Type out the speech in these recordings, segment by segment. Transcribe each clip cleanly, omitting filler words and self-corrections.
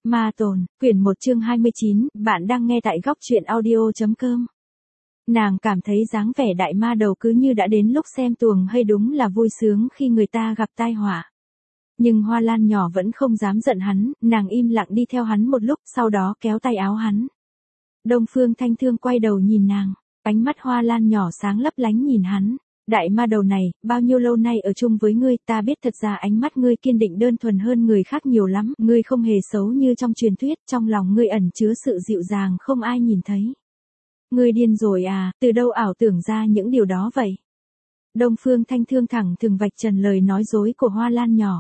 Ma Tồn, quyển 1 chương 29, bạn đang nghe tại góc truyện audio.com. Nàng cảm thấy dáng vẻ đại ma đầu cứ như đã đến lúc xem tuồng hay đúng là vui sướng khi người ta gặp tai họa. Nhưng Hoa Lan nhỏ vẫn không dám giận hắn, nàng im lặng đi theo hắn một lúc, sau đó kéo tay áo hắn. Đông Phương Thanh Thương quay đầu nhìn nàng, ánh mắt Hoa Lan nhỏ sáng lấp lánh nhìn hắn. Đại ma đầu này, bao nhiêu lâu nay ở chung với ngươi, ta biết thật ra ánh mắt ngươi kiên định đơn thuần hơn người khác nhiều lắm, ngươi không hề xấu như trong truyền thuyết, trong lòng ngươi ẩn chứa sự dịu dàng không ai nhìn thấy. Ngươi điên rồi à, từ đâu ảo tưởng ra những điều đó vậy? Đông Phương Thanh Thương thẳng thừng vạch trần lời nói dối của Hoa Lan nhỏ.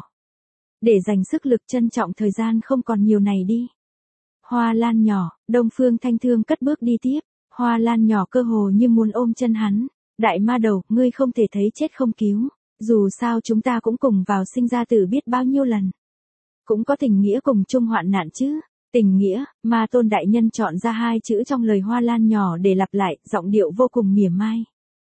Để dành sức lực trân trọng thời gian không còn nhiều này đi. Hoa Lan nhỏ, Đông Phương Thanh Thương cất bước đi tiếp, Hoa Lan nhỏ cơ hồ như muốn ôm chân hắn. Đại ma đầu, ngươi không thể thấy chết không cứu, dù sao chúng ta cũng cùng vào sinh ra tử biết bao nhiêu lần. Cũng có tình nghĩa cùng chung hoạn nạn chứ. Tình nghĩa, Ma Tôn đại nhân chọn ra hai chữ trong lời Hoa Lan nhỏ để lặp lại, giọng điệu vô cùng mỉa mai.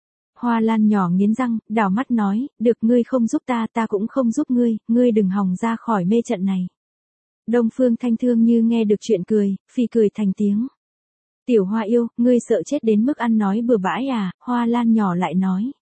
Hoa Lan nhỏ nghiến răng, đảo mắt nói, được, ngươi không giúp ta, ta cũng không giúp ngươi đừng hòng ra khỏi mê trận này. Đông Phương Thanh Thương như nghe được chuyện cười, phì cười thành tiếng. Tiểu Hoa yêu, ngươi sợ chết đến mức ăn nói bừa bãi à? Hoa Lan nhỏ lại nói.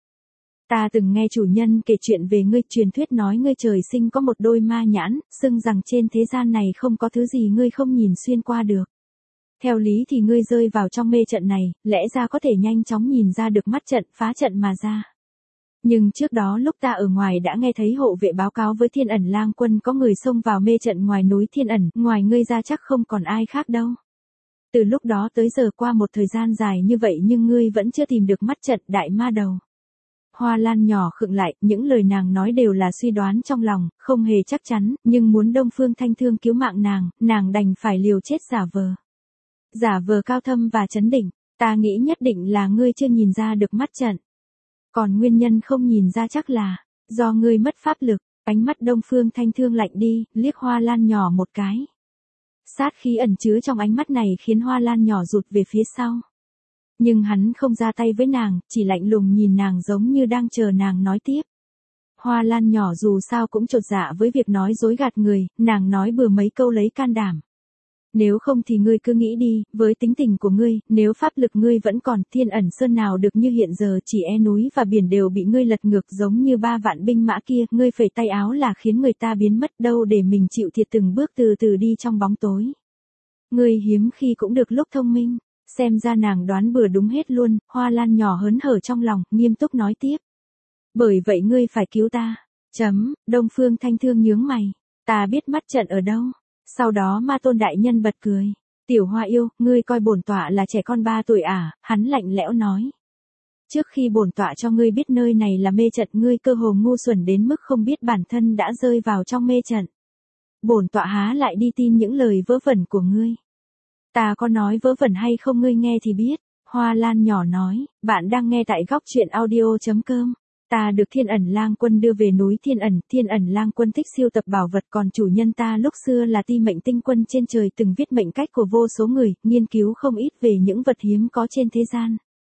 Ta từng nghe chủ nhân kể chuyện về ngươi, truyền thuyết nói ngươi trời sinh có một đôi ma nhãn, xưng rằng trên thế gian này không có thứ gì ngươi không nhìn xuyên qua được. Theo lý thì ngươi rơi vào trong mê trận này, lẽ ra có thể nhanh chóng nhìn ra được mắt trận, phá trận mà ra. Nhưng trước đó lúc ta ở ngoài đã nghe thấy hộ vệ báo cáo với Thiên Ẩn Lang Quân có người xông vào mê trận ngoài núi Thiên Ẩn, ngoài ngươi ra chắc không còn ai khác đâu. Từ lúc đó tới giờ qua một thời gian dài như vậy nhưng ngươi vẫn chưa tìm được mắt trận, đại ma đầu. Hoa Lan nhỏ khựng lại, những lời nàng nói đều là suy đoán trong lòng, không hề chắc chắn, nhưng muốn Đông Phương Thanh Thương cứu mạng nàng đành phải liều chết giả vờ. Giả vờ cao thâm và chấn định, ta nghĩ nhất định là ngươi chưa nhìn ra được mắt trận. Còn nguyên nhân không nhìn ra chắc là do ngươi mất pháp lực. Ánh mắt Đông Phương Thanh Thương lạnh đi, liếc Hoa Lan nhỏ một cái. Sát khí ẩn chứa trong ánh mắt này khiến Hoa Lan nhỏ rụt về phía sau. Nhưng hắn không ra tay với nàng, chỉ lạnh lùng nhìn nàng giống như đang chờ nàng nói tiếp. Hoa Lan nhỏ dù sao cũng chột dạ với việc nói dối gạt người, nàng nói bừa mấy câu lấy can đảm. Nếu không thì ngươi cứ nghĩ đi, với tính tình của ngươi, nếu pháp lực ngươi vẫn còn, Thiên Ẩn Sơn nào được như hiện giờ, chỉ núi và biển đều bị ngươi lật ngược giống như 3 vạn binh mã kia, ngươi phẩy tay áo là khiến người ta biến mất đâu để mình chịu thiệt từng bước từ từ đi trong bóng tối. Ngươi hiếm khi cũng được lúc thông minh, xem ra nàng đoán bừa đúng hết luôn, Hoa Lan nhỏ hớn hở trong lòng, nghiêm túc nói tiếp. Bởi vậy ngươi phải cứu ta. Đông Phương Thanh Thương nhướng mày, ta biết mắt trận ở đâu. Sau đó Ma Tôn đại nhân bật cười. Tiểu Hoa yêu, ngươi coi bổn tọa là trẻ con 3 tuổi à? Hắn lạnh lẽo nói. Trước khi bổn tọa cho ngươi biết nơi này là mê trận, ngươi cơ hồ ngu xuẩn đến mức không biết bản thân đã rơi vào trong mê trận. Bổn tọa há lại đi tin những lời vớ vẩn của ngươi. Ta có nói vớ vẩn hay không ngươi nghe thì biết. Hoa Lan nhỏ nói, bạn đang nghe tại góc truyện audio.com. Ta được Thiên Ẩn Lang Quân đưa về núi Thiên Ẩn Lang Quân thích sưu tập bảo vật, còn chủ nhân ta lúc xưa là Ti Mệnh Tinh Quân trên trời từng viết mệnh cách của vô số người, nghiên cứu không ít về những vật hiếm có trên thế gian.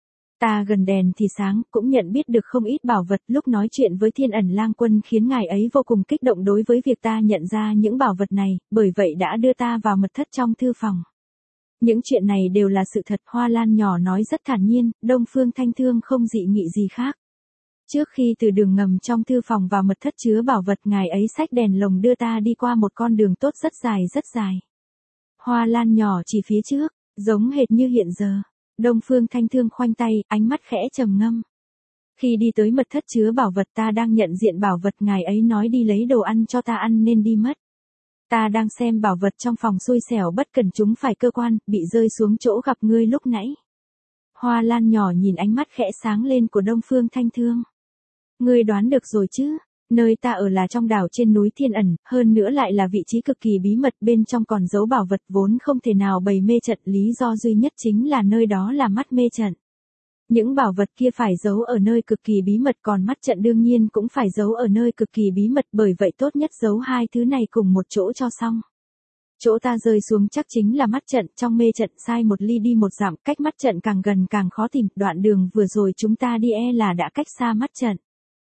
Ta gần đèn thì sáng, cũng nhận biết được không ít bảo vật, lúc nói chuyện với Thiên Ẩn Lang Quân khiến ngài ấy vô cùng kích động đối với việc ta nhận ra những bảo vật này, bởi vậy đã đưa ta vào mật thất trong thư phòng. Những chuyện này đều là sự thật, Hoa Lan nhỏ nói rất thản nhiên, Đông Phương Thanh Thương không dị nghị gì khác. Trước khi từ đường ngầm trong thư phòng vào mật thất chứa bảo vật, ngài ấy xách đèn lồng đưa ta đi qua một con đường tốt rất dài. Hoa Lan nhỏ chỉ phía trước, giống hệt như hiện giờ. Đông Phương Thanh Thương khoanh tay, ánh mắt khẽ trầm ngâm. Khi đi tới mật thất chứa bảo vật ta đang nhận diện bảo vật, ngài ấy nói đi lấy đồ ăn cho ta ăn nên đi mất. Ta đang xem bảo vật trong phòng xui xẻo bất cẩn chúng phải cơ quan, bị rơi xuống chỗ gặp ngươi lúc nãy. Hoa Lan nhỏ nhìn ánh mắt khẽ sáng lên của Đông Phương Thanh Thương. Ngươi đoán được rồi chứ, nơi ta ở là trong đảo trên núi Thiên Ẩn, hơn nữa lại là vị trí cực kỳ bí mật, bên trong còn giấu bảo vật vốn không thể nào bày mê trận, lý do duy nhất chính là nơi đó là mắt mê trận. Những bảo vật kia phải giấu ở nơi cực kỳ bí mật, còn mắt trận đương nhiên cũng phải giấu ở nơi cực kỳ bí mật, bởi vậy tốt nhất giấu hai thứ này cùng một chỗ cho xong. Chỗ ta rơi xuống chắc chính là mắt trận, trong mê trận sai một ly đi một dặm, cách mắt trận càng gần càng khó tìm, đoạn đường vừa rồi chúng ta đi là đã cách xa mắt trận.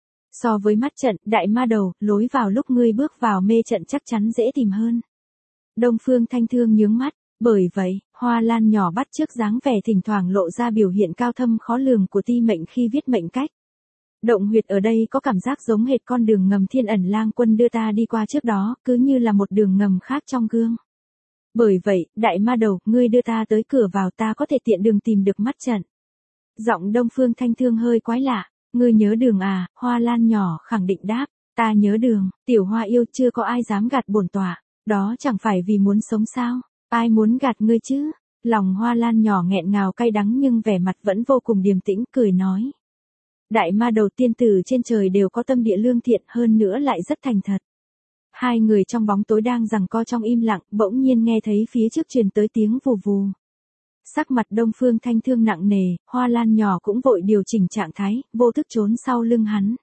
So với mắt trận, đại ma đầu, lối vào lúc ngươi bước vào mê trận chắc chắn dễ tìm hơn. Đông Phương Thanh Thương nhướng mắt, bởi vậy, Hoa Lan nhỏ bắt chước dáng vẻ thỉnh thoảng lộ ra biểu hiện cao thâm khó lường của ti mệnh khi viết mệnh cách. Động huyệt ở đây có cảm giác giống hệt con đường ngầm Thiên Ẩn Lang Quân đưa ta đi qua trước đó, cứ như là một đường ngầm khác trong gương. Bởi vậy, đại ma đầu, ngươi đưa ta tới cửa vào, ta có thể tiện đường tìm được mắt trận. Giọng Đông Phương Thanh Thương hơi quái lạ, ngươi nhớ đường à? Hoa Lan nhỏ khẳng định đáp, ta nhớ đường, tiểu hoa yêu, chưa có ai dám gạt bổn tọa, đó chẳng phải vì muốn sống sao, ai muốn gạt ngươi chứ? Lòng Hoa Lan nhỏ nghẹn ngào cay đắng nhưng vẻ mặt vẫn vô cùng điềm tĩnh, cười nói. Đại ma đầu, tiên tử trên trời đều có tâm địa lương thiện, hơn nữa lại rất thành thật. Hai người trong bóng tối đang giằng co trong im lặng, bỗng nhiên nghe thấy phía trước truyền tới tiếng vù vù. Sắc mặt Đông Phương Thanh Thương nặng nề, Hoa Lan nhỏ cũng vội điều chỉnh trạng thái, vô thức trốn sau lưng hắn.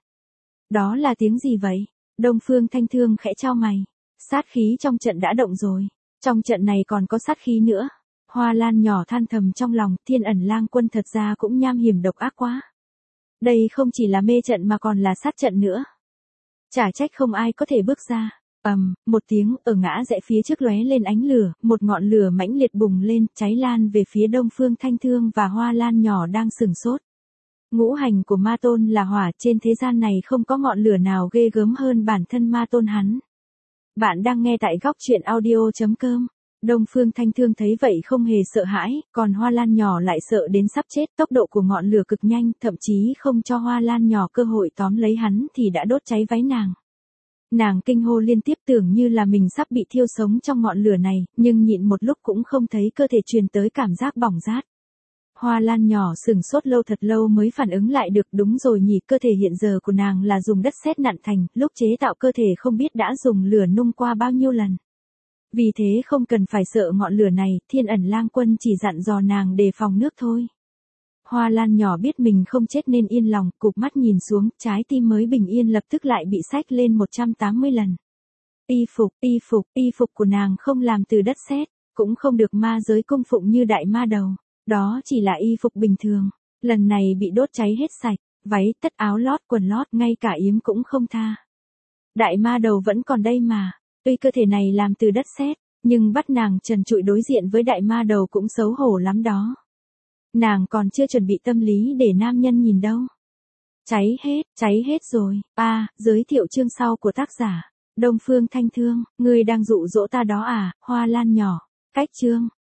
Đó là tiếng gì vậy? Đông Phương Thanh Thương khẽ chau mày. Sát khí trong trận đã động rồi. Trong trận này còn có sát khí nữa. Hoa Lan nhỏ than thầm trong lòng, Thiên Ẩn Lang Quân thật ra cũng nham hiểm độc ác quá. Đây không chỉ là mê trận mà còn là sát trận nữa. Chả trách không ai có thể bước ra. Một tiếng, ở ngã rẽ phía trước lóe lên ánh lửa, một ngọn lửa mãnh liệt bùng lên, cháy lan về phía Đông Phương Thanh Thương và Hoa Lan nhỏ đang sừng sốt. Ngũ hành của ma tôn là hỏa, trên thế gian này không có ngọn lửa nào ghê gớm hơn bản thân ma tôn hắn. Bạn đang nghe tại góc truyện audio.com. Đông Phương Thanh Thương thấy vậy không hề sợ hãi, còn Hoa Lan nhỏ lại sợ đến sắp chết, tốc độ của ngọn lửa cực nhanh, thậm chí không cho Hoa Lan nhỏ cơ hội tóm lấy hắn thì đã đốt cháy váy nàng. Nàng kinh hô liên tiếp, tưởng như là mình sắp bị thiêu sống trong ngọn lửa này, nhưng nhịn một lúc cũng không thấy cơ thể truyền tới cảm giác bỏng rát. Hoa Lan nhỏ sừng sốt lâu thật lâu mới phản ứng lại được, đúng rồi nhỉ, cơ thể hiện giờ của nàng là dùng đất sét nặn thành, lúc chế tạo cơ thể không biết đã dùng lửa nung qua bao nhiêu lần. Vì thế không cần phải sợ ngọn lửa này, Thiên Ẩn Lang Quân chỉ dặn dò nàng đề phòng nước thôi. Hoa Lan nhỏ biết mình không chết nên yên lòng, cụp mắt nhìn xuống, trái tim mới bình yên lập tức lại bị xách lên 180 lần. Y phục của nàng không làm từ đất sét, cũng không được ma giới cung phụng như đại ma đầu. Đó chỉ là y phục bình thường, lần này bị đốt cháy hết sạch, váy, tất, áo lót, quần lót, ngay cả yếm cũng không tha. Đại ma đầu vẫn còn đây mà, tuy cơ thể này làm từ đất sét, nhưng bắt nàng trần trụi đối diện với đại ma đầu cũng xấu hổ lắm đó. Nàng còn chưa chuẩn bị tâm lý để nam nhân nhìn đâu. Cháy hết rồi. Giới thiệu chương sau của tác giả. Đông Phương Thanh Thương, ngươi đang dụ dỗ ta đó à? Hoa Lan nhỏ. Cách chương.